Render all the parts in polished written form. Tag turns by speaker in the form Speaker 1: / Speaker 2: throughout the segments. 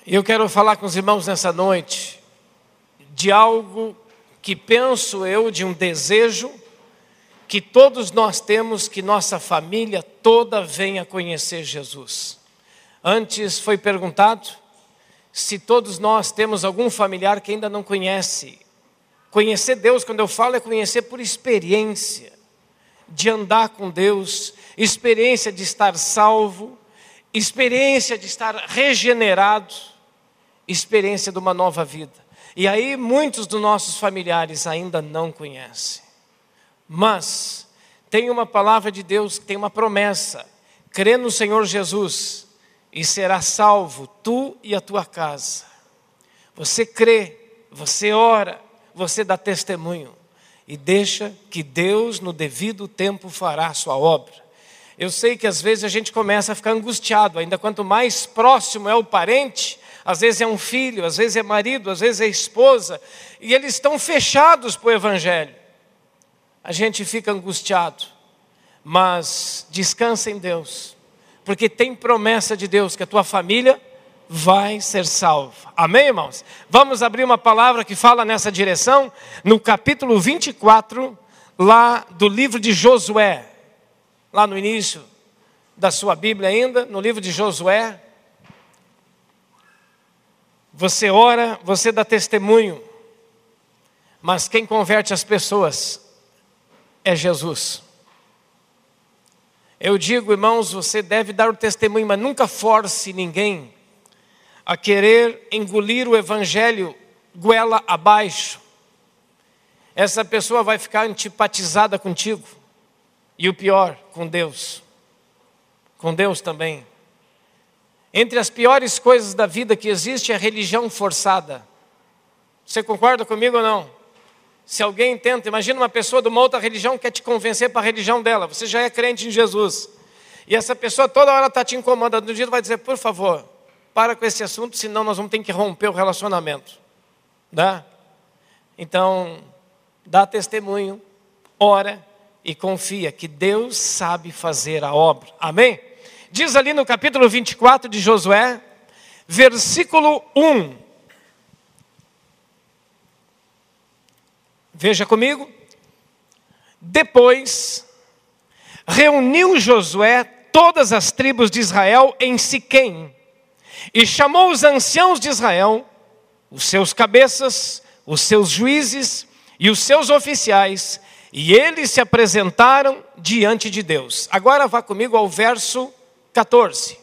Speaker 1: Eu quero falar com os irmãos nessa noite de algo que penso eu, de um desejo que todos nós temos, que nossa família toda venha conhecer Jesus. Antes foi perguntado se todos nós temos algum familiar que ainda não conhece. Conhecer Deus, quando eu falo, é conhecer por experiência, de andar com Deus, experiência de estar salvo, experiência de estar regenerado, experiência de uma nova vida. E aí muitos dos nossos familiares ainda não conhecem. Mas tem uma palavra de Deus que tem uma promessa: crê no Senhor Jesus e será salvo tu e a tua casa. Você crê, você ora, você dá testemunho e deixa que Deus no devido tempo fará a sua obra. Eu sei que às vezes a gente começa a ficar angustiado, ainda quanto mais próximo é o parente, às vezes é um filho, às vezes é marido, às vezes é esposa, e eles estão fechados para o Evangelho. A gente fica angustiado, mas descansa em Deus, porque tem promessa de Deus que a tua família vai ser salva. Amém, irmãos? Vamos abrir uma palavra que fala nessa direção, no capítulo 24, lá do livro de Josué, lá no início da sua Bíblia ainda, no livro de Josué. Você ora, você dá testemunho, mas quem converte as pessoas é Jesus. Eu digo, irmãos, você deve dar o testemunho, mas nunca force ninguém a querer engolir o Evangelho goela abaixo. Essa pessoa vai ficar antipatizada contigo. E o pior, com Deus. Com Deus também. Entre as piores coisas da vida que existe é a religião forçada. Você concorda comigo ou não? Se alguém tenta, imagina uma pessoa de uma outra religião que quer te convencer para a religião dela. Você já é crente em Jesus. E essa pessoa toda hora está te incomodando. No dia vai dizer, por favor, para com esse assunto, senão nós vamos ter que romper o relacionamento. Dá? Então, dá testemunho, ora e confia que Deus sabe fazer a obra. Amém? Diz ali no capítulo 24 de Josué, versículo 1. Veja comigo. Depois, reuniu Josué todas as tribos de Israel em Siquém, e chamou os anciãos de Israel, os seus cabeças, os seus juízes e os seus oficiais, e eles se apresentaram diante de Deus. Agora vá comigo ao verso 14.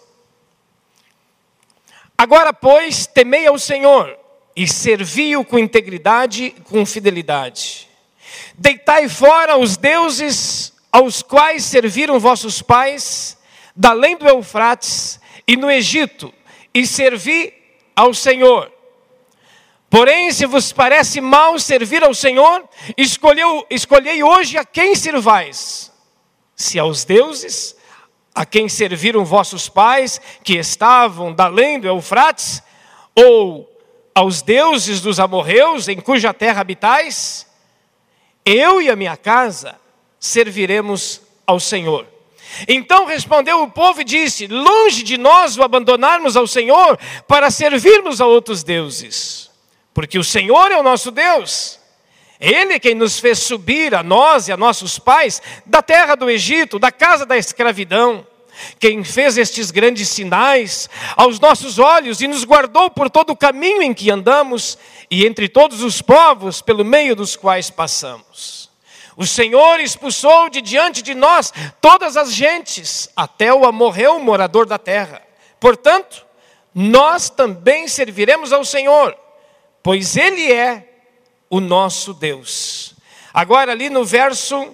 Speaker 1: Agora, pois, temei ao Senhor e servi-o com integridade e com fidelidade. Deitai fora os deuses aos quais serviram vossos pais, da além do Eufrates e no Egito, e servi ao Senhor. Porém, se vos parece mal servir ao Senhor, escolhei hoje a quem servais. Se aos deuses a quem serviram vossos pais, que estavam da além do Eufrates, ou aos deuses dos amorreus, em cuja terra habitais, eu e a minha casa serviremos ao Senhor. Então respondeu o povo e disse, longe de nós o abandonarmos ao Senhor, para servirmos a outros deuses. Porque o Senhor é o nosso Deus. Ele é quem nos fez subir, a nós e a nossos pais, da terra do Egito, da casa da escravidão. Quem fez estes grandes sinais aos nossos olhos e nos guardou por todo o caminho em que andamos e entre todos os povos pelo meio dos quais passamos. O Senhor expulsou de diante de nós todas as gentes, até o amorreu morador da terra. Portanto, nós também serviremos ao Senhor, pois Ele é o nosso Deus. Agora ali no verso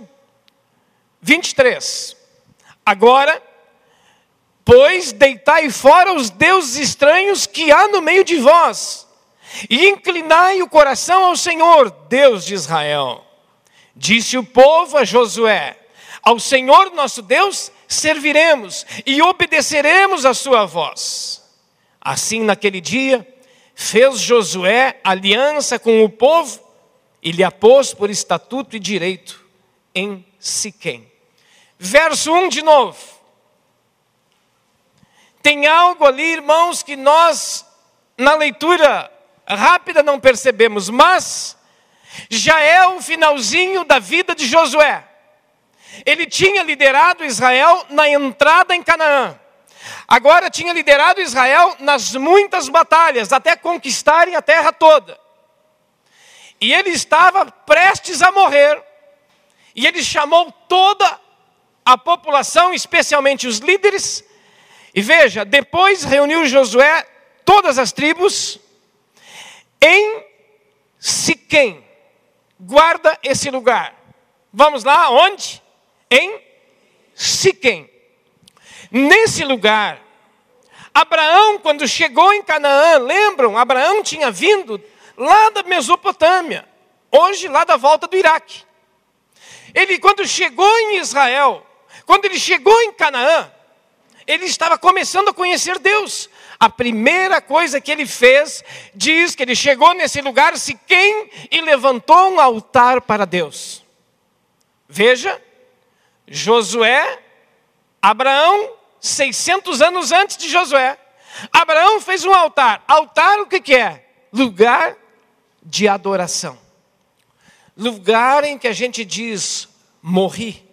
Speaker 1: 23. Agora, pois deitai fora os deuses estranhos que há no meio de vós, e inclinai o coração ao Senhor, Deus de Israel. Disse o povo a Josué, ao Senhor nosso Deus serviremos e obedeceremos a sua voz. Assim naquele dia, fez Josué aliança com o povo e lhe a pôs por estatuto e direito em Siquém. Verso 1 de novo. Tem algo ali, irmãos, que nós na leitura rápida não percebemos, mas já é o finalzinho da vida de Josué. Ele tinha liderado Israel na entrada em Canaã. Agora tinha liderado Israel nas muitas batalhas, até conquistarem a terra toda. E ele estava prestes a morrer. E ele chamou toda a população, especialmente os líderes. E veja, depois reuniu Josué todas as tribos em Siquém. Guarda esse lugar. Vamos lá, onde? Em Siquém. Nesse lugar, Abraão, quando chegou em Canaã, lembram? Abraão tinha vindo lá da Mesopotâmia, hoje lá da volta do Iraque. Ele, quando chegou em Israel, quando ele chegou em Canaã, ele estava começando a conhecer Deus. A primeira coisa que ele fez, diz que ele chegou nesse lugar, Siquém, e levantou um altar para Deus. Veja, Josué, Abraão, 600 anos antes de Josué, Abraão fez um altar. Altar o que é? Lugar de adoração. Lugar em que a gente diz, morri.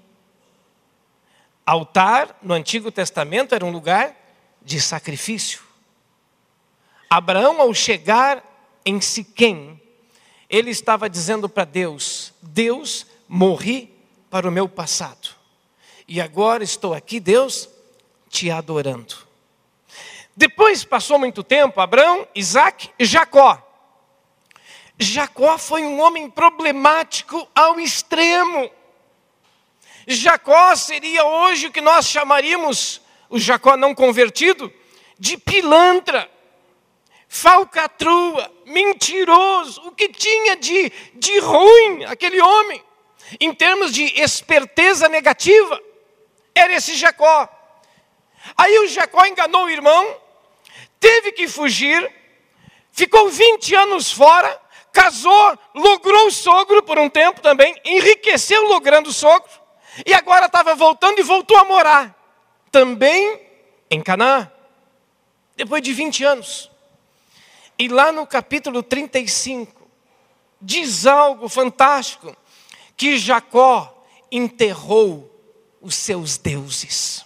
Speaker 1: Altar, no Antigo Testamento, era um lugar de sacrifício. Abraão, ao chegar em Siquém, ele estava dizendo para Deus, Deus, morri para o meu passado. E agora estou aqui, Deus, te adorando. Depois passou muito tempo, Abraão, Isaac e Jacó. Jacó foi um homem problemático ao extremo. Jacó seria hoje o que nós chamaríamos, o Jacó não convertido, de pilantra, falcatrua, mentiroso. O que tinha de ruim aquele homem, em termos de esperteza negativa, era esse Jacó. Aí o Jacó enganou o irmão, teve que fugir, ficou 20 anos fora, casou, logrou o sogro por um tempo também, enriqueceu logrando o sogro, e agora estava voltando e voltou a morar, também em Canaã, depois de 20 anos. E lá no capítulo 35, diz algo fantástico, que Jacó enterrou os seus deuses.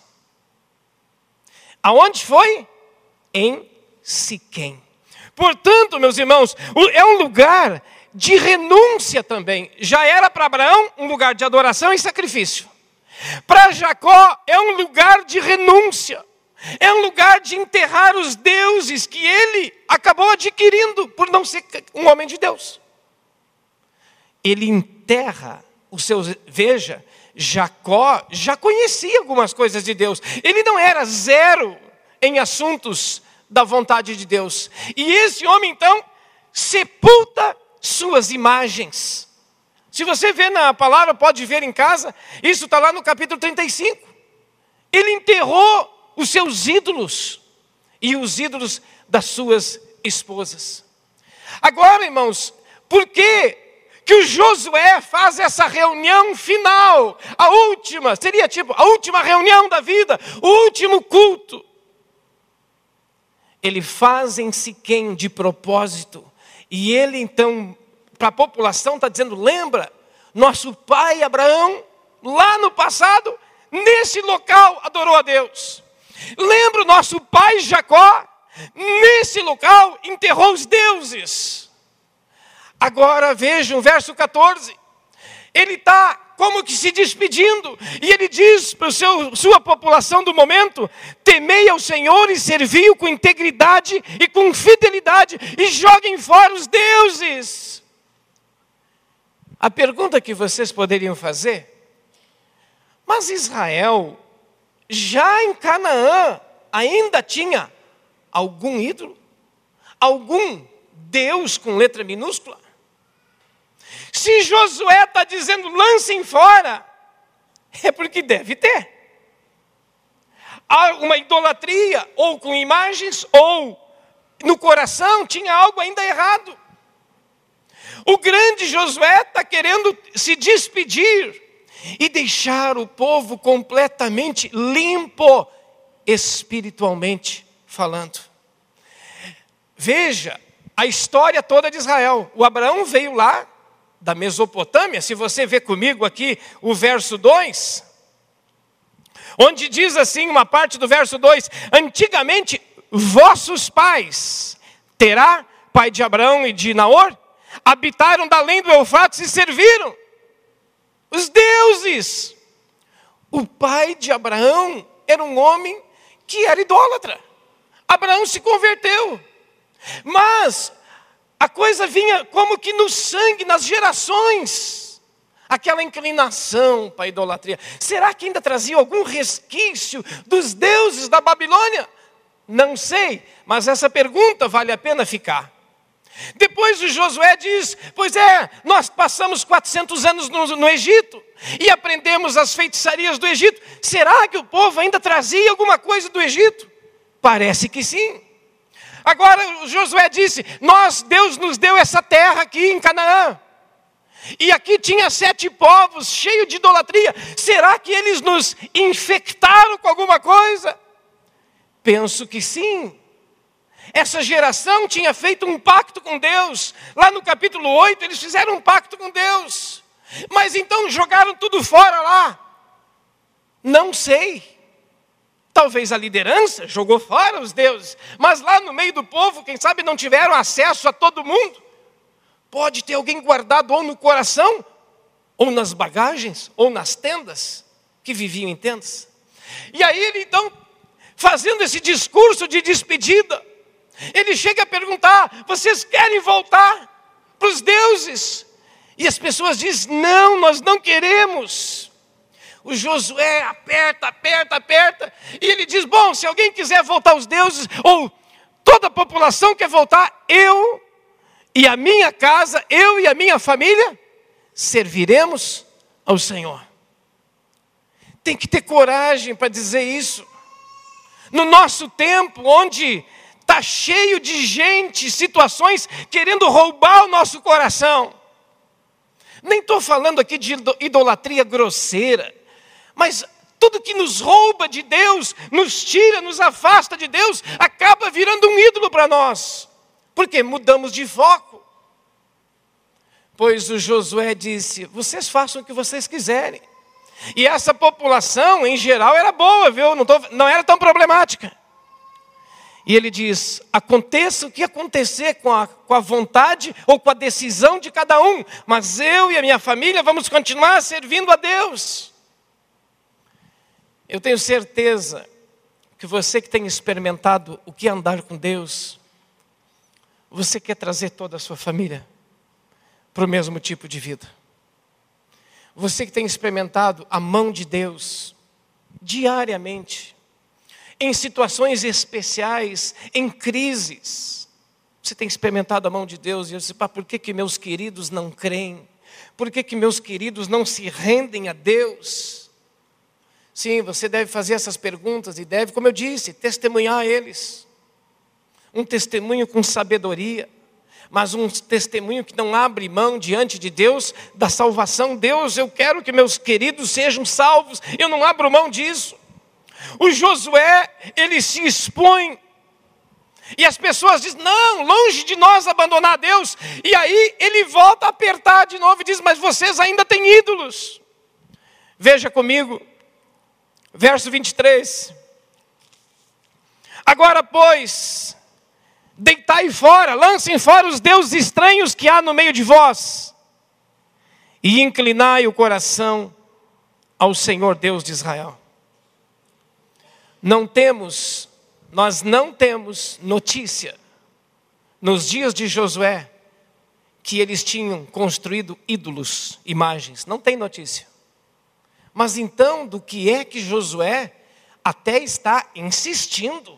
Speaker 1: Aonde foi? Em Siquém. Portanto, meus irmãos, é um lugar de renúncia também. Já era para Abraão um lugar de adoração e sacrifício. Para Jacó é um lugar de renúncia. É um lugar de enterrar os deuses que ele acabou adquirindo por não ser um homem de Deus. Ele enterra os seus... Veja, Jacó já conhecia algumas coisas de Deus. Ele não era zero em assuntos da vontade de Deus. E esse homem, então, sepulta suas imagens. Se você vê na palavra, pode ver em casa, isso está lá no capítulo 35. Ele enterrou os seus ídolos e os ídolos das suas esposas. Agora, irmãos, por que o Josué faz essa reunião final, a última, seria tipo a última reunião da vida, o último culto? Ele faz em Siquém de propósito, e ele então, para a população está dizendo, lembra, nosso pai Abraão, lá no passado, nesse local adorou a Deus. Lembra o nosso pai Jacó, nesse local enterrou os deuses. Agora vejam o verso 14, ele está como que se despedindo, e ele diz para sua população do momento, temei ao Senhor e servi-o com integridade e com fidelidade, e joguem fora os deuses. A pergunta que vocês poderiam fazer, mas Israel, já em Canaã, ainda tinha algum ídolo? Algum Deus com letra minúscula? Se Josué está dizendo, lancem fora, é porque deve ter. Há uma idolatria, ou com imagens, ou no coração tinha algo ainda errado. O grande Josué está querendo se despedir e deixar o povo completamente limpo, espiritualmente falando. veja a história toda de Israel. O Abraão veio lá da Mesopotâmia. Se você vê comigo aqui o verso 2, onde diz assim, uma parte do verso 2: antigamente vossos pais, Terá, pai de Abraão e de Naor, habitaram da além do Eufrates e serviram os deuses. O pai de Abraão era um homem que era idólatra. Abraão se converteu, mas a coisa vinha como que no sangue, nas gerações, aquela inclinação para a idolatria. Será que ainda trazia algum resquício dos deuses da Babilônia? Não sei, mas essa pergunta vale a pena ficar. Depois o Josué diz: pois é, nós passamos 400 anos no Egito e aprendemos as feitiçarias do Egito. Será que o povo ainda trazia alguma coisa do Egito? Parece que sim. Agora o Josué disse: Deus nos deu essa terra aqui em Canaã. E aqui tinha 7 povos cheios de idolatria. Será que eles nos infectaram com alguma coisa? Penso que sim. Essa geração tinha feito um pacto com Deus. Lá no capítulo 8, eles fizeram um pacto com Deus. Mas então jogaram tudo fora lá. Não sei. Talvez a liderança jogou fora os deuses. Mas lá no meio do povo, quem sabe não tiveram acesso a todo mundo. Pode ter alguém guardado ou no coração, ou nas bagagens, ou nas tendas, que viviam em tendas. E aí ele então, fazendo esse discurso de despedida, ele chega a perguntar: vocês querem voltar para os deuses? E as pessoas dizem: não, nós não queremos. O Josué aperta, e ele diz: bom, se alguém quiser voltar aos deuses, ou toda a população quer voltar, eu e a minha casa, eu e a minha família, serviremos ao Senhor. Tem que ter coragem para dizer isso. No nosso tempo, onde está cheio de gente, situações querendo roubar o nosso coração. Nem estou falando aqui de idolatria grosseira, mas tudo que nos rouba de Deus, nos tira, nos afasta de Deus, acaba virando um ídolo para nós. Porque mudamos de foco. Pois o Josué disse: vocês façam o que vocês quiserem. E essa população, em geral, era boa, viu? Não era tão problemática. E ele diz: aconteça o que acontecer com a vontade ou com a decisão de cada um, mas eu e a minha família vamos continuar servindo a Deus. Eu tenho certeza que você que tem experimentado o que é andar com Deus, você quer trazer toda a sua família para o mesmo tipo de vida. Você que tem experimentado a mão de Deus diariamente, em situações especiais, em crises, você tem experimentado a mão de Deus, e eu disse: por que meus queridos não creem? Por que meus queridos não se rendem a Deus? Sim, você deve fazer essas perguntas e deve, como eu disse, testemunhar a eles. Um testemunho com sabedoria, mas um testemunho que não abre mão diante de Deus da salvação. Deus, eu quero que meus queridos sejam salvos, eu não abro mão disso. O Josué, ele se expõe, e as pessoas dizem: não, longe de nós abandonar Deus. E aí ele volta a apertar de novo e diz: mas vocês ainda têm ídolos. Veja comigo, verso 23. Agora, pois, deitai fora, lancem fora os deuses estranhos que há no meio de vós, e inclinai o coração ao Senhor Deus de Israel. Nós não temos notícia, nos dias de Josué, que eles tinham construído ídolos, imagens. Não tem notícia. Mas então, do que é que Josué até está insistindo?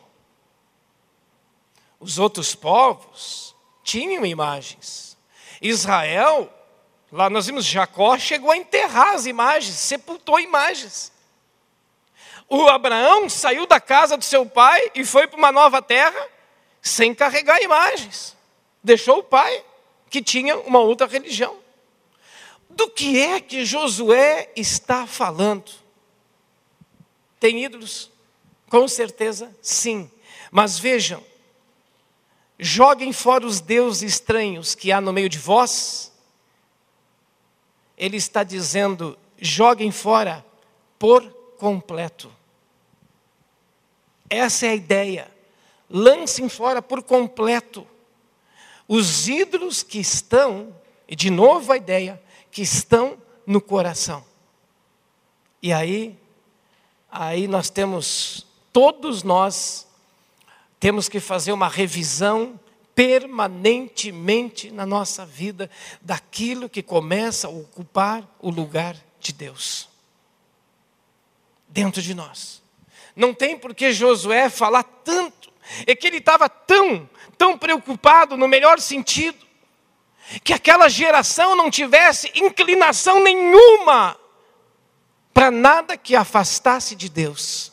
Speaker 1: Os outros povos tinham imagens. Israel, lá nós vimos, Jacó chegou a enterrar as imagens, sepultou imagens. O Abraão saiu da casa do seu pai e foi para uma nova terra sem carregar imagens. Deixou o pai, que tinha uma outra religião. Do que é que Josué está falando? Tem ídolos? Com certeza, sim. Mas vejam, joguem fora os deuses estranhos que há no meio de vós. Ele está dizendo, joguem fora por completo. Essa é a ideia. Lancem fora por completo os ídolos que estão, e de novo a ideia, que estão no coração. E aí nós temos, todos nós, temos que fazer uma revisão permanentemente na nossa vida daquilo que começa a ocupar o lugar de Deus dentro de nós. Não tem por que Josué falar tanto, é que ele estava tão preocupado no melhor sentido, que aquela geração não tivesse inclinação nenhuma para nada que afastasse de Deus.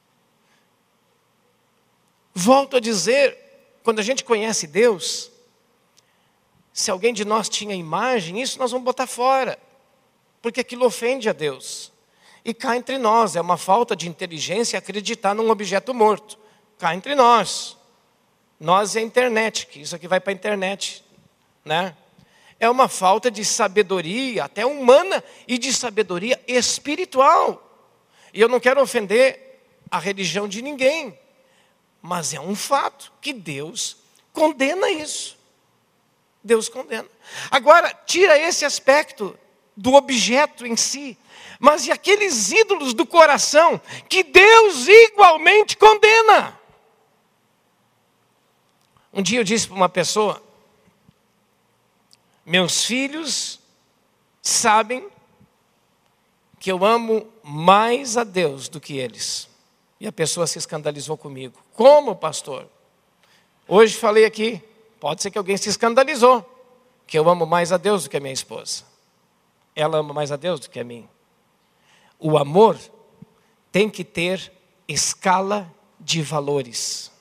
Speaker 1: Volto a dizer, quando a gente conhece Deus, se alguém de nós tinha imagem, isso nós vamos botar fora, porque aquilo ofende a Deus. E cá entre nós, é uma falta de inteligência acreditar num objeto morto. Cá entre nós. Nós é a internet, que isso aqui vai para a internet, né? É uma falta de sabedoria, até humana, e de sabedoria espiritual. E eu não quero ofender a religião de ninguém, mas é um fato que Deus condena isso. Deus condena. Agora, tira esse aspecto do objeto em si, mas e aqueles ídolos do coração que Deus igualmente condena? Um dia eu disse para uma pessoa, meus filhos sabem que eu amo mais a Deus do que eles. E a pessoa se escandalizou comigo. Como, pastor? Hoje falei aqui, pode ser que alguém se escandalizou, que eu amo mais a Deus do que a minha esposa. Ela ama mais a Deus do que a mim. O amor tem que ter escala de valores.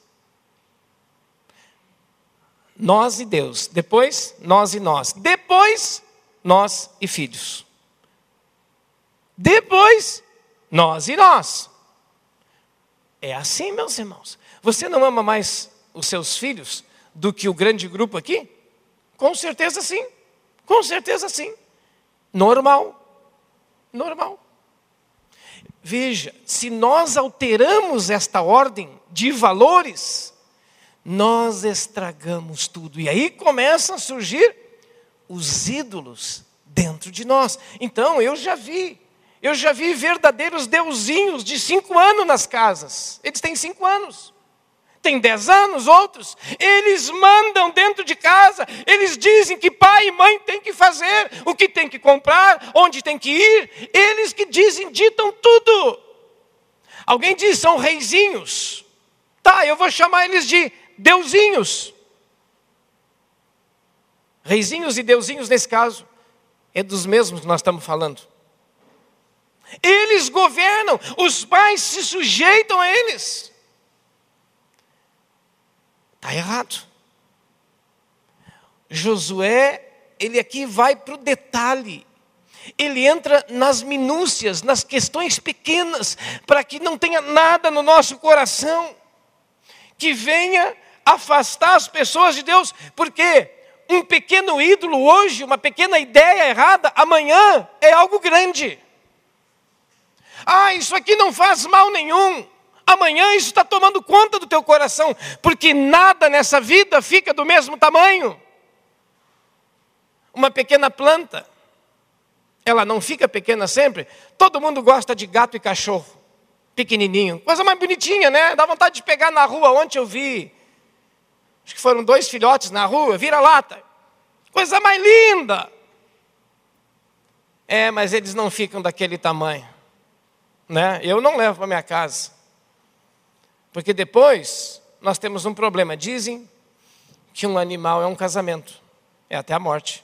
Speaker 1: Nós e Deus, depois nós e nós, depois nós e filhos. Depois nós e nós. É assim, meus irmãos. Você não ama mais os seus filhos do que o grande grupo aqui? Com certeza sim. Com certeza sim. Normal. Normal. Veja, se nós alteramos esta ordem de valores, nós estragamos tudo. E aí começam a surgir os ídolos dentro de nós. Então, eu já vi verdadeiros deusinhos de 5 anos nas casas. Eles têm 5 anos. Tem 10 anos, outros. Eles mandam dentro de casa. Eles dizem que pai e mãe têm que fazer, o que tem que comprar, onde tem que ir. Eles que ditam tudo. Alguém diz, são reizinhos. Tá, eu vou chamar eles de deusinhos. Reizinhos e deusinhos, nesse caso, é dos mesmos que nós estamos falando. Eles governam, os pais se sujeitam a eles. Está errado. Josué, ele aqui vai para o detalhe. Ele entra nas minúcias, nas questões pequenas, para que não tenha nada no nosso coração que venha afastar as pessoas de Deus, porque um pequeno ídolo hoje, uma pequena ideia errada, amanhã é algo grande. Ah, isso aqui não faz mal nenhum. Amanhã isso está tomando conta do teu coração, porque nada nessa vida fica do mesmo tamanho. Uma pequena planta, ela não fica pequena sempre. Todo mundo gosta de gato e cachorro, pequenininho. Coisa mais bonitinha, né? Dá vontade de pegar na rua. Ontem eu vi, acho que foram 2 filhotes na rua, vira-lata. Coisa mais linda. É, mas eles não ficam daquele tamanho, né? Eu não levo para minha casa. Porque depois nós temos um problema. Dizem que um animal é um casamento. É até a morte.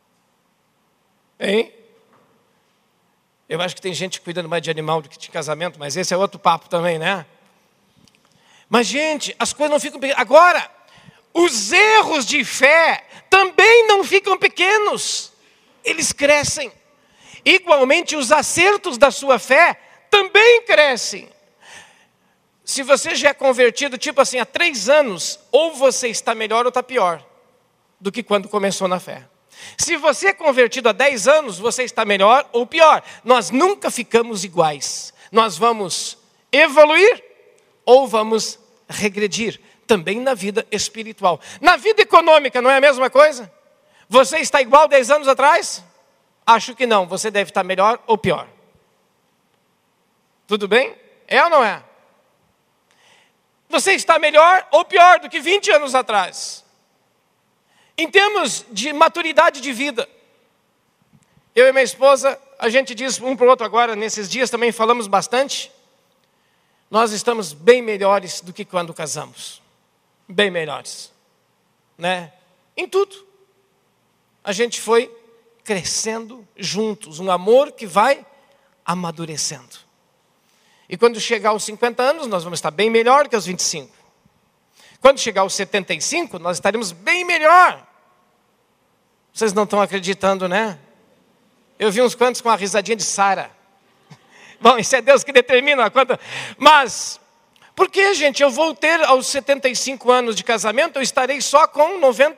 Speaker 1: Hein? Eu acho que tem gente cuidando mais de animal do que de casamento, mas esse é outro papo também, né? Mas, gente, as coisas não ficam pequenas. Agora, os erros de fé também não ficam pequenos. Eles crescem. Igualmente, os acertos da sua fé também crescem. Se você já é convertido, tipo assim, há 3 anos, ou você está melhor ou está pior do que quando começou na fé. Se você é convertido há 10 anos, você está melhor ou pior. Nós nunca ficamos iguais. Nós vamos evoluir ou vamos regredir. Também na vida espiritual. Na vida econômica, não é a mesma coisa? Você está igual 10 anos atrás? Acho que não. Você deve estar melhor ou pior. Tudo bem? É ou não é? Você está melhor ou pior do que 20 anos atrás? Em termos de maturidade de vida, eu e minha esposa, a gente diz um para o outro agora, nesses dias também falamos bastante, nós estamos bem melhores do que quando casamos. Bem melhores. Né? Em tudo. A gente foi crescendo juntos, um amor que vai amadurecendo. E quando chegar aos 50 anos, nós vamos estar bem melhor que aos 25. Quando chegar aos 75, nós estaremos bem melhor. Vocês não estão acreditando, né? Eu vi uns quantos com a risadinha de Sara. Bom, isso é Deus que determina a quanta. Mas, por que, gente? Eu vou ter aos 75 anos de casamento, eu estarei só com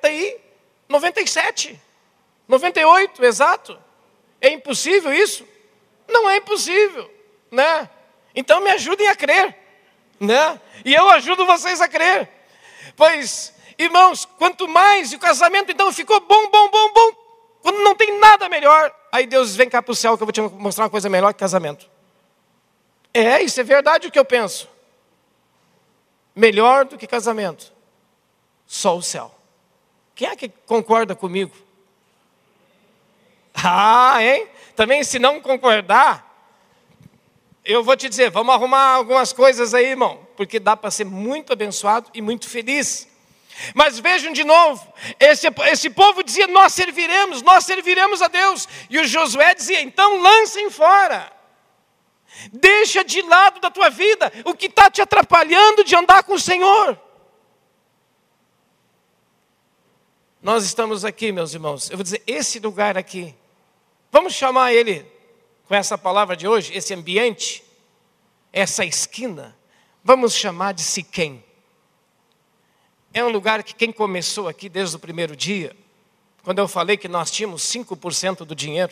Speaker 1: 97, 98, exato. É impossível isso? Não é impossível, né? Então me ajudem a crer, né? E eu ajudo vocês a crer. Pois, irmãos, quanto mais o casamento então ficou bom, quando não tem nada melhor, aí Deus vem cá para o céu que eu vou te mostrar uma coisa melhor que casamento. Isso é verdade o que eu penso. Melhor do que casamento, só o céu. Quem é que concorda comigo? Hein? Também se não concordar, eu vou te dizer, vamos arrumar algumas coisas aí, irmão, porque dá para ser muito abençoado e muito feliz. Mas vejam de novo, esse povo dizia, nós serviremos a Deus. E o Josué dizia, então lancem fora. Deixa de lado da tua vida o que está te atrapalhando de andar com o Senhor. Nós estamos aqui, meus irmãos, eu vou dizer, esse lugar aqui, vamos chamar ele, com essa palavra de hoje, esse ambiente, essa esquina, vamos chamar de Siquém. É um lugar que quem começou aqui desde o primeiro dia, quando eu falei que nós tínhamos 5% do dinheiro,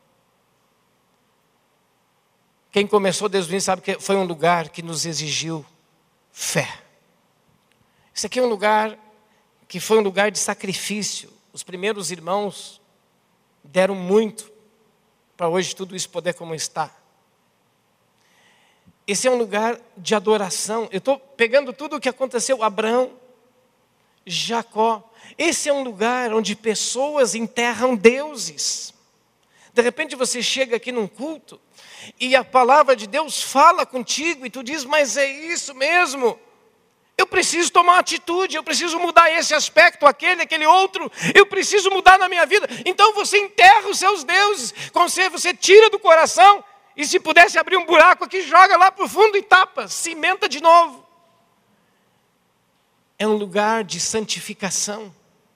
Speaker 1: quem começou desde o início sabe que foi um lugar que nos exigiu fé. Isso aqui é um lugar que foi um lugar de sacrifício. Os primeiros irmãos deram muito para hoje tudo isso poder como está. Esse é um lugar de adoração. Eu estou pegando tudo o que aconteceu, Abraão, Jacó. Esse é um lugar onde pessoas enterram deuses. De repente você chega aqui num culto e a palavra de Deus fala contigo e tu diz, mas é isso mesmo. Eu preciso tomar atitude, eu preciso mudar esse aspecto, aquele outro. Eu preciso mudar na minha vida. Então você enterra os seus deuses. Você tira do coração e se pudesse abrir um buraco aqui, joga lá para o fundo e tapa, cimenta de novo. É um lugar de santificação.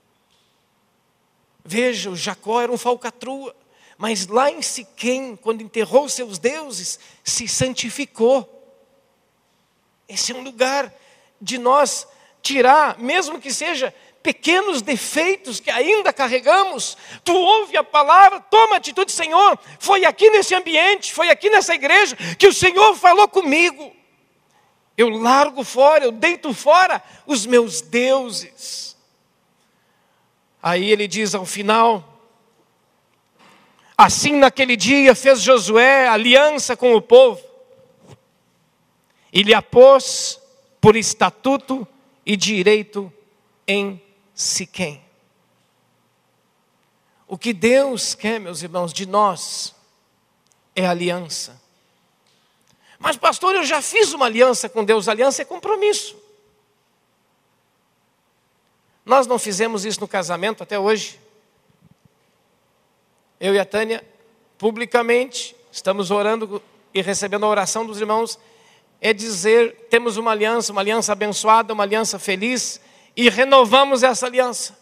Speaker 1: Veja, o Jacó era um falcatrua, mas lá em Siquém, quando enterrou seus deuses, se santificou. Esse é um lugar de nós tirar, mesmo que seja pequenos defeitos que ainda carregamos. Tu ouve a palavra, toma atitude, Senhor, foi aqui nesse ambiente, foi aqui nessa igreja que o Senhor falou comigo. Eu largo fora, eu deito fora os meus deuses. Aí ele diz ao final, assim naquele dia fez Josué aliança com o povo, e lhe a pôs por estatuto e direito em Siquém. O que Deus quer, meus irmãos, de nós é aliança. Mas pastor, eu já fiz uma aliança com Deus. Aliança é compromisso. Nós não fizemos isso no casamento até hoje. Eu e a Tânia, publicamente, estamos orando e recebendo a oração dos irmãos, é dizer, temos uma aliança abençoada, uma aliança feliz, e renovamos essa aliança.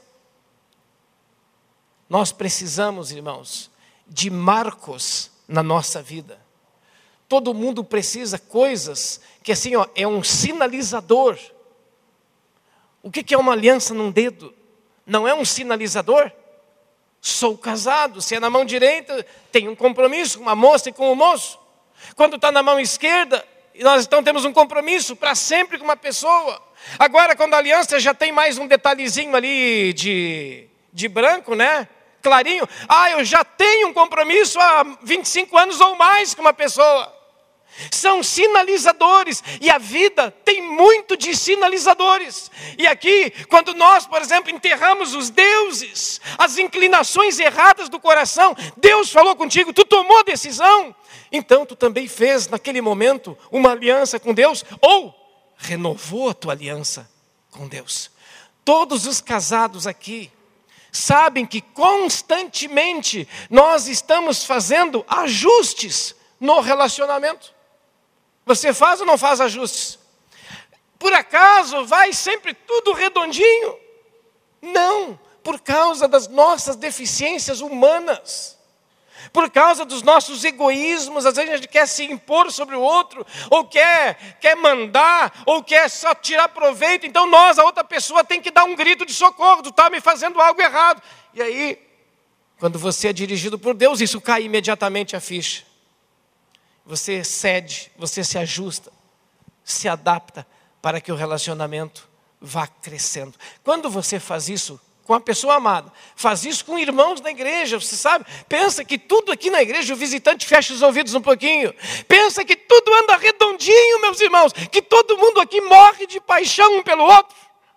Speaker 1: Nós precisamos, irmãos, de marcos na nossa vida. todo mundo precisa coisas que assim, é um sinalizador. O que é uma aliança num dedo? Não é um sinalizador? Sou casado. Se é na mão direita, tem um compromisso com uma moça e com um moço. Quando está na mão esquerda, nós então temos um compromisso para sempre com uma pessoa. Agora, quando a aliança já tem mais um detalhezinho ali de branco, né? Clarinho. Eu já tenho um compromisso há 25 anos ou mais com uma pessoa. São sinalizadores, e a vida tem muito de sinalizadores. E aqui, quando nós, por exemplo, enterramos os deuses, as inclinações erradas do coração, Deus falou contigo, tu tomou a decisão, então tu também fez naquele momento uma aliança com Deus, ou renovou a tua aliança com Deus. Todos os casados aqui sabem que constantemente nós estamos fazendo ajustes no relacionamento. Você faz ou não faz ajustes? Por acaso vai sempre tudo redondinho? Não, por causa das nossas deficiências humanas. Por causa dos nossos egoísmos, às vezes a gente quer se impor sobre o outro, ou quer mandar, ou quer só tirar proveito. Então a outra pessoa tem que dar um grito de socorro, tu está me fazendo algo errado. E aí, quando você é dirigido por Deus, isso cai imediatamente a ficha. Você cede, você se ajusta, se adapta para que o relacionamento vá crescendo. Quando você faz isso com a pessoa amada, faz isso com irmãos na igreja, você sabe, pensa que tudo aqui na igreja, o visitante fecha os ouvidos um pouquinho, pensa que tudo anda redondinho, meus irmãos, que todo mundo aqui morre de paixão um pelo outro.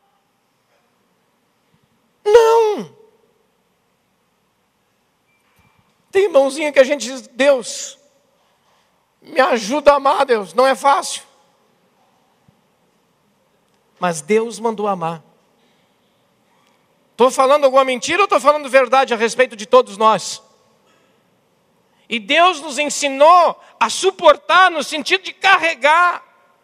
Speaker 1: Não! Tem irmãozinho que a gente diz, Deus, me ajuda a amar, Deus, não é fácil. Mas Deus mandou amar. Estou falando alguma mentira ou estou falando verdade a respeito de todos nós? E Deus nos ensinou a suportar no sentido de carregar.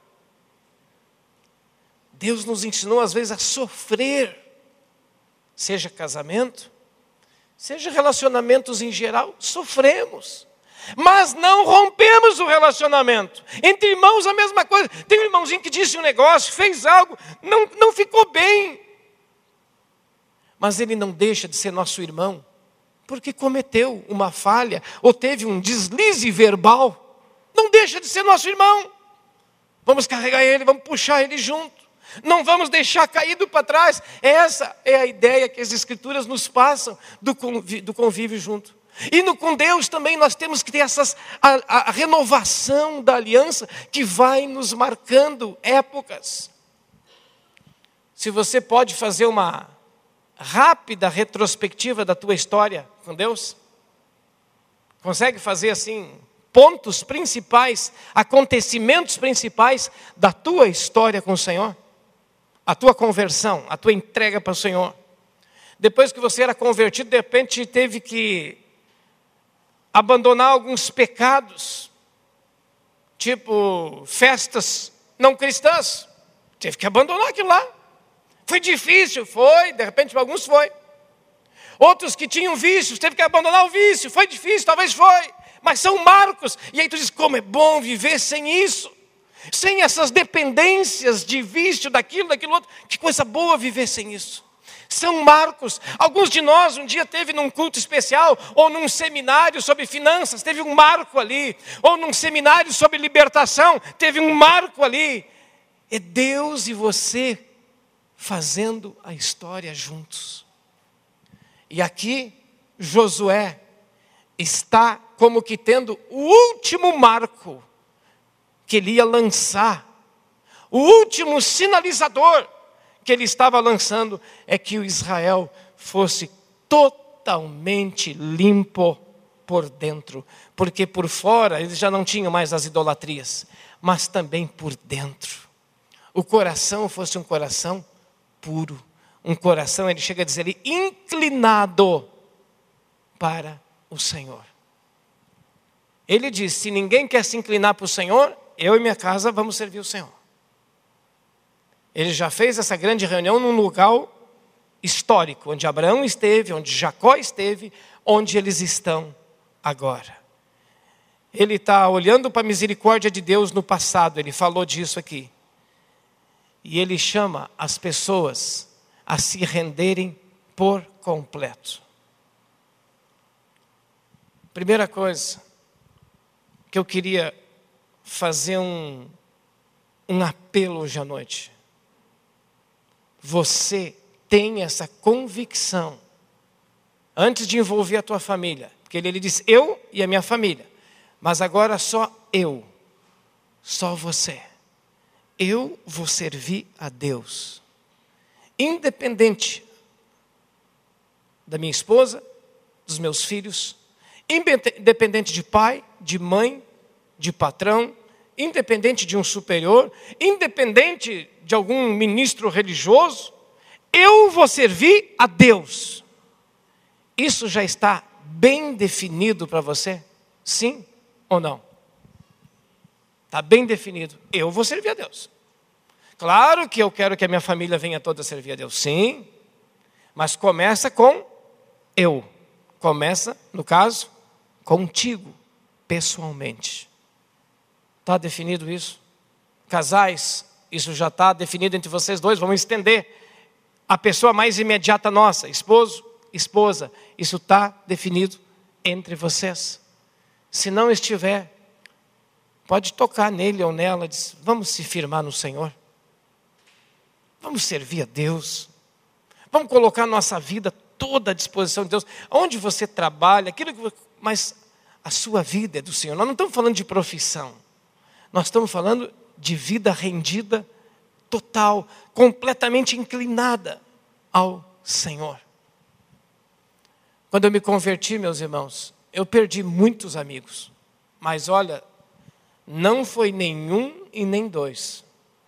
Speaker 1: Deus nos ensinou às vezes a sofrer. Seja casamento, seja relacionamentos em geral, sofremos. Mas não rompemos o relacionamento. Entre irmãos a mesma coisa. Tem um irmãozinho que disse um negócio, fez algo, não ficou bem. Mas ele não deixa de ser nosso irmão, porque cometeu uma falha, ou teve um deslize verbal. Não deixa de ser nosso irmão. Vamos carregar ele, vamos puxar ele junto. Não vamos deixar caído para trás. Essa é a ideia que as Escrituras nos passam do convívio junto. E com Deus também nós temos que ter a renovação da aliança que vai nos marcando épocas. Se você pode fazer uma rápida retrospectiva da tua história com Deus, consegue fazer assim, pontos principais, acontecimentos principais da tua história com o Senhor? A tua conversão, a tua entrega para o Senhor. Depois que você era convertido, de repente teve que abandonar alguns pecados, tipo festas não cristãs, teve que abandonar aquilo lá. Foi difícil, foi, de repente para alguns foi. Outros que tinham vícios, teve que abandonar o vício, foi difícil, talvez foi, mas são marcos. E aí tu diz, como é bom viver sem isso, sem essas dependências de vício, daquilo outro, que coisa boa viver sem isso. São marcos. Alguns de nós um dia teve num culto especial, ou num seminário sobre finanças, teve um marco ali. Ou num seminário sobre libertação, teve um marco ali. É Deus e você fazendo a história juntos. E aqui, Josué está como que tendo o último marco que ele ia lançar. O último sinalizador que ele estava lançando é que o Israel fosse totalmente limpo por dentro. Porque por fora eles já não tinham mais as idolatrias, mas também por dentro. O coração fosse um coração puro. Um coração, ele chega a dizer ali, inclinado para o Senhor. Ele diz, se ninguém quer se inclinar para o Senhor, eu e minha casa vamos servir o Senhor. Ele já fez essa grande reunião num lugar histórico, onde Abraão esteve, onde Jacó esteve, onde eles estão agora. Ele está olhando para a misericórdia de Deus no passado, ele falou disso aqui. E ele chama as pessoas a se renderem por completo. Primeira coisa que eu queria fazer um apelo hoje à noite. Você tem essa convicção, antes de envolver a tua família, porque ele disse, eu e a minha família, mas agora só eu, só você. Eu vou servir a Deus, independente da minha esposa, dos meus filhos, independente de pai, de mãe, de patrão, independente de um superior, independente de algum ministro religioso, eu vou servir a Deus. Isso já está bem definido para você? Sim ou não? Está bem definido. Eu vou servir a Deus. Claro que eu quero que a minha família venha toda servir a Deus. Sim. Mas começa com eu. Começa, no caso, contigo, pessoalmente. Está definido isso? Casais, isso já está definido entre vocês dois. Vamos estender. A pessoa mais imediata nossa, esposo, esposa. Isso está definido entre vocês. Se não estiver, pode tocar nele ou nela, diz, vamos se firmar no Senhor. Vamos servir a Deus. Vamos colocar nossa vida toda à disposição de Deus. Onde você trabalha, mas a sua vida é do Senhor. Nós não estamos falando de profissão. Nós estamos falando de vida rendida, total, completamente inclinada ao Senhor. Quando eu me converti, meus irmãos, eu perdi muitos amigos. Mas olha, não foi nenhum e nem dois.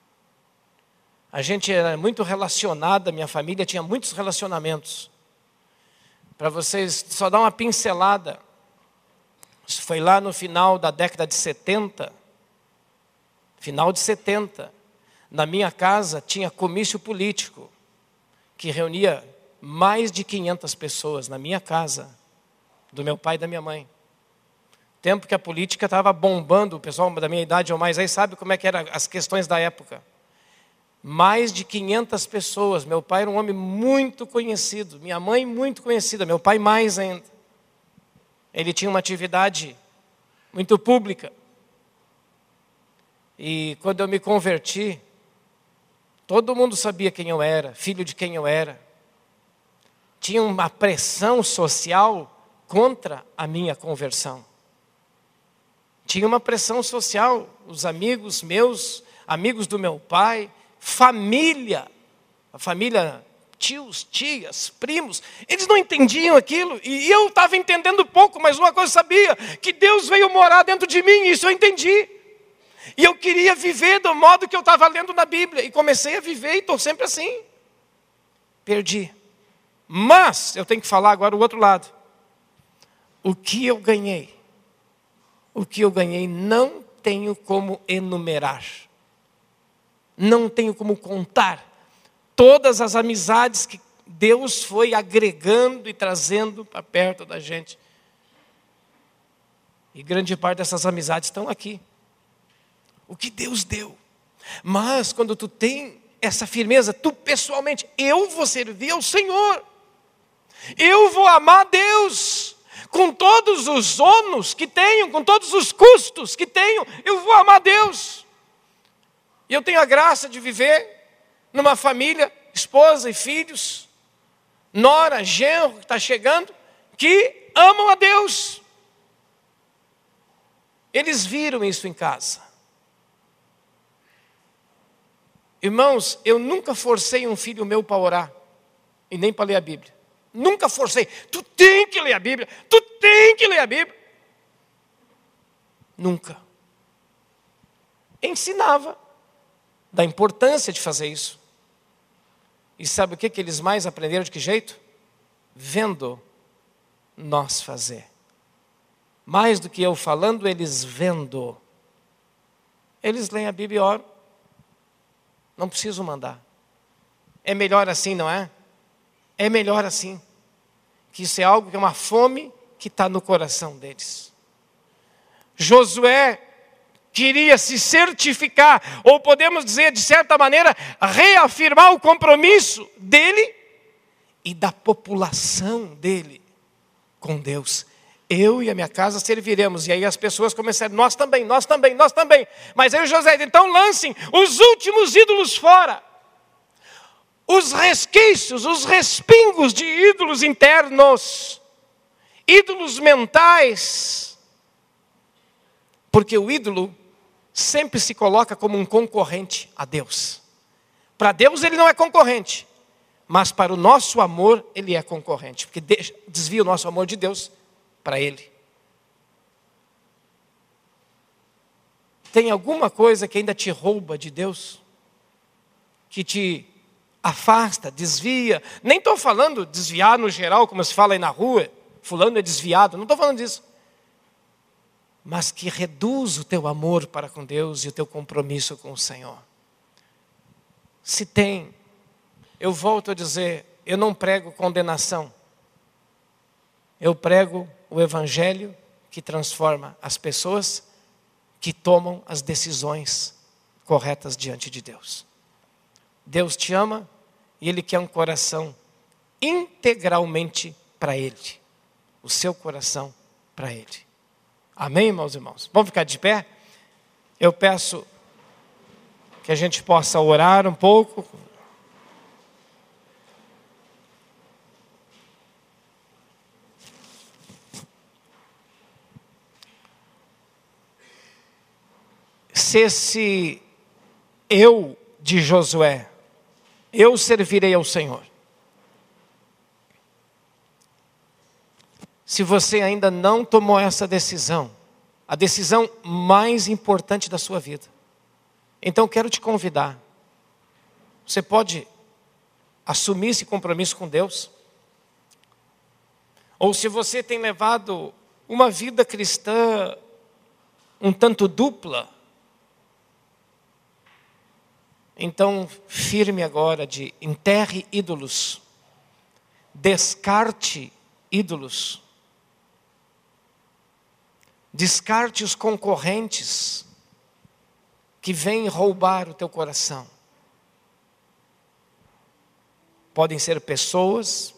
Speaker 1: A gente era muito relacionada, minha família tinha muitos relacionamentos. Para vocês só dar uma pincelada, isso foi lá no final da década de 70, final de 70, na minha casa tinha comício político, que reunia mais de 500 pessoas na minha casa, do meu pai e da minha mãe. Tempo que a política estava bombando, o pessoal da minha idade ou mais aí sabe como é que eram as questões da época. Mais de 500 pessoas, meu pai era um homem muito conhecido, minha mãe muito conhecida, meu pai mais ainda. Ele tinha uma atividade muito pública. E quando eu me converti, todo mundo sabia quem eu era, filho de quem eu era. Tinha uma pressão social contra a minha conversão. Tinha uma pressão social, os amigos meus, amigos do meu pai, família, a família, tios, tias, primos, eles não entendiam aquilo, e eu estava entendendo pouco, mas uma coisa eu sabia, que Deus veio morar dentro de mim, isso eu entendi. E eu queria viver do modo que eu estava lendo na Bíblia, e comecei a viver, e estou sempre assim. Perdi. Mas, eu tenho que falar agora o outro lado. O que eu ganhei não tenho como enumerar. Não tenho como contar todas as amizades que Deus foi agregando e trazendo para perto da gente. E grande parte dessas amizades estão aqui. O que Deus deu. Mas quando tu tem essa firmeza, tu pessoalmente, eu vou servir ao Senhor. Eu vou amar a Deus. Com todos os ônus que tenho, com todos os custos que tenho, eu vou amar a Deus. E eu tenho a graça de viver numa família, esposa e filhos, nora, genro que está chegando, que amam a Deus. Eles viram isso em casa. Irmãos, eu nunca forcei um filho meu para orar, e nem para ler a Bíblia. Nunca forcei. Tu tem que ler a Bíblia. Tu tem que ler a Bíblia. Nunca. Ensinava da importância de fazer isso. E sabe o que eles mais aprenderam de que jeito? Vendo nós fazer. Mais do que eu falando, eles vendo. Eles leem a Bíblia e oram. Não preciso mandar. É melhor assim, não é? É melhor assim, que isso é algo que é uma fome que está no coração deles. Josué queria se certificar, ou podemos dizer, de certa maneira, reafirmar o compromisso dele e da população dele com Deus. Eu e a minha casa serviremos. E aí as pessoas começaram, nós também. Mas aí o Josué diz, então lancem os últimos ídolos fora. Os resquícios, os respingos de ídolos internos, ídolos mentais. Porque o ídolo sempre se coloca como um concorrente a Deus. Para Deus ele não é concorrente, mas para o nosso amor ele é concorrente, porque desvia o nosso amor de Deus para ele. Tem alguma coisa que ainda te rouba de Deus? Que te afasta, desvia? Nem estou falando desviar no geral, como se fala aí na rua, fulano é desviado, não estou falando disso. Mas que reduz o teu amor para com Deus e o teu compromisso com o Senhor. Se tem, eu volto a dizer, eu não prego condenação. Eu prego o Evangelho que transforma as pessoas que tomam as decisões corretas diante de Deus. Deus te ama e Ele quer um coração integralmente para Ele. O seu coração para Ele. Amém, meus irmãos? Vamos ficar de pé? Eu peço que a gente possa orar um pouco. Se esse eu de Josué, eu servirei ao Senhor. Se você ainda não tomou essa decisão, a decisão mais importante da sua vida, então quero te convidar. Você pode assumir esse compromisso com Deus? Ou se você tem levado uma vida cristã um tanto dupla, então firme agora de enterre ídolos, descarte ídolos, descarte os concorrentes que vêm roubar o teu coração. Podem ser pessoas,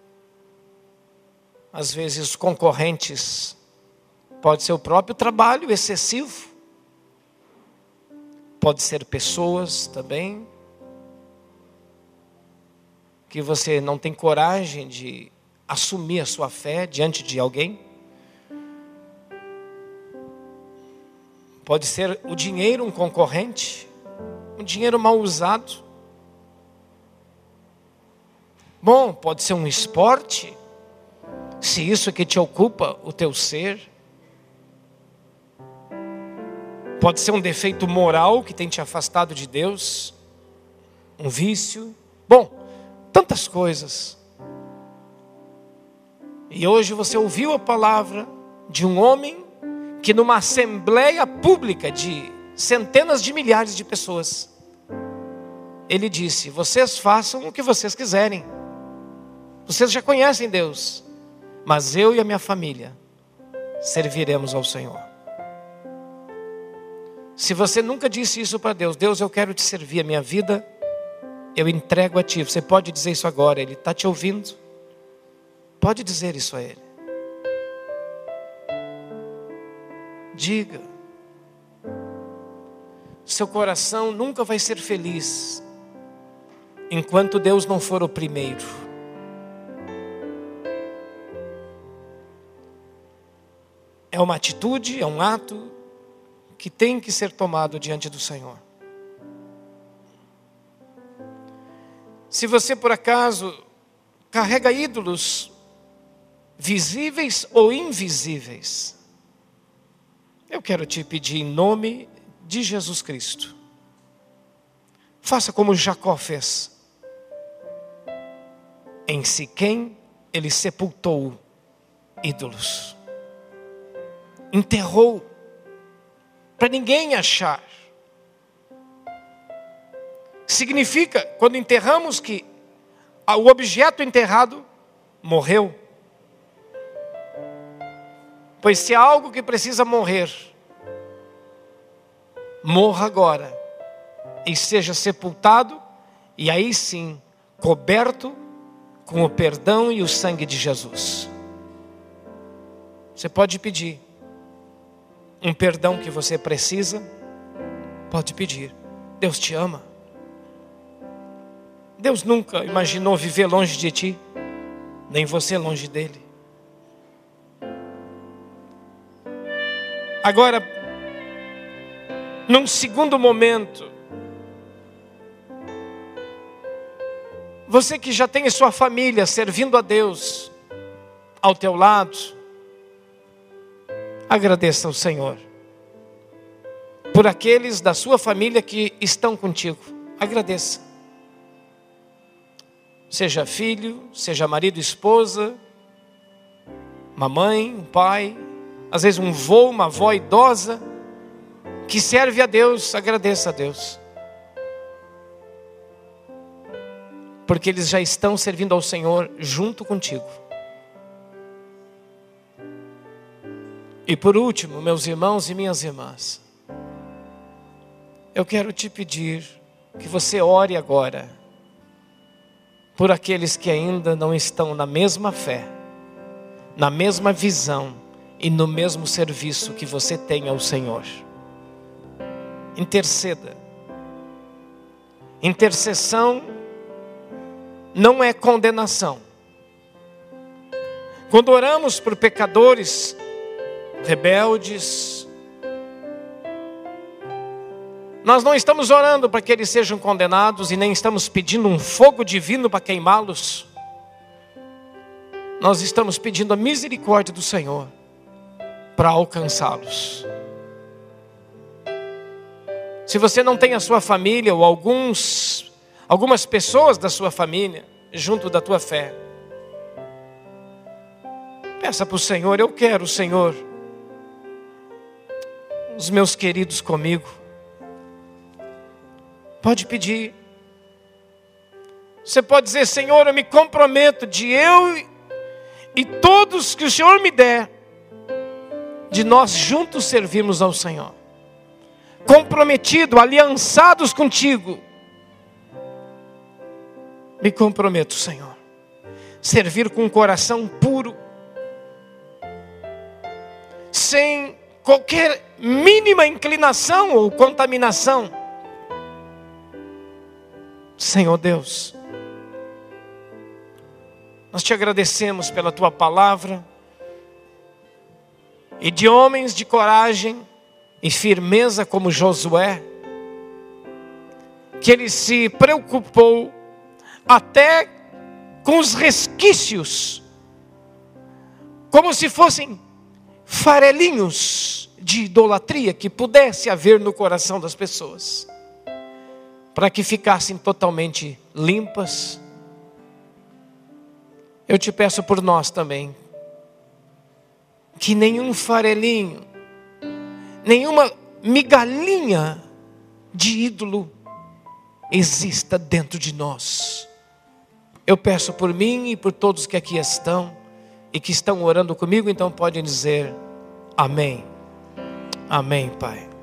Speaker 1: às vezes os concorrentes, pode ser o próprio trabalho excessivo, pode ser pessoas também, que você não tem coragem de assumir a sua fé diante de alguém. Pode ser o dinheiro um concorrente, um dinheiro mal usado. Bom, pode ser um esporte, se isso é que te ocupa o teu ser. Pode ser um defeito moral que tem te afastado de Deus, um vício. Bom, tantas coisas. E hoje você ouviu a palavra de um homem que numa assembleia pública de centenas de milhares de pessoas, ele disse, vocês façam o que vocês quiserem. Vocês já conhecem Deus, mas eu e a minha família serviremos ao Senhor. Se você nunca disse isso para Deus, Deus, eu quero te servir, a minha vida eu entrego a ti. Você pode dizer isso agora, Ele está te ouvindo. Pode dizer isso a Ele. Diga. Seu coração nunca vai ser feliz enquanto Deus não for o primeiro. É uma atitude, é um ato que tem que ser tomado diante do Senhor. Se você por acaso carrega ídolos visíveis ou invisíveis, eu quero te pedir em nome de Jesus Cristo, faça como Jacó fez. Em Siquém ele sepultou ídolos, enterrou, para ninguém achar. Significa, quando enterramos, que o objeto enterrado morreu. Pois se há algo que precisa morrer, morra agora e seja sepultado, e aí sim, coberto com o perdão e o sangue de Jesus. Você pode pedir um perdão que você precisa, pode pedir. Deus te ama. Deus nunca imaginou viver longe de ti, nem você longe dele. Agora, num segundo momento, você que já tem a sua família servindo a Deus ao teu lado, agradeça ao Senhor por aqueles da sua família que estão contigo. Agradeça. Seja filho, seja marido, esposa, mamãe, um pai, às vezes um vô, uma avó idosa que serve a Deus. Agradeça a Deus, porque eles já estão servindo ao Senhor junto contigo. E por último, meus irmãos e minhas irmãs, eu quero te pedir que você ore agora por aqueles que ainda não estão na mesma fé, na mesma visão e no mesmo serviço que você tem ao Senhor. Interceda. Intercessão não é condenação. Quando oramos por pecadores rebeldes, nós não estamos orando para que eles sejam condenados e nem estamos pedindo um fogo divino para queimá-los. Nós estamos pedindo a misericórdia do Senhor para alcançá-los. Se você não tem a sua família ou algumas pessoas da sua família junto da tua fé, peça para o Senhor: eu quero, Senhor, os meus queridos comigo. Pode pedir. Você pode dizer: Senhor, eu me comprometo de eu e todos que o Senhor me der, de nós juntos servirmos ao Senhor. Comprometido, aliançados contigo. Me comprometo, Senhor, servir com um coração puro, sem qualquer mínima inclinação ou contaminação. Senhor Deus, nós te agradecemos pela tua palavra e de homens de coragem e firmeza como Josué, que ele se preocupou até com os resquícios, como se fossem farelinhos de idolatria que pudesse haver no coração das pessoas, para que ficassem totalmente limpas. Eu te peço por nós também, que nenhum farelinho, nenhuma migalhinha de ídolo exista dentro de nós. Eu peço por mim e por todos que aqui estão e que estão orando comigo, então podem dizer amém. Amém, Pai.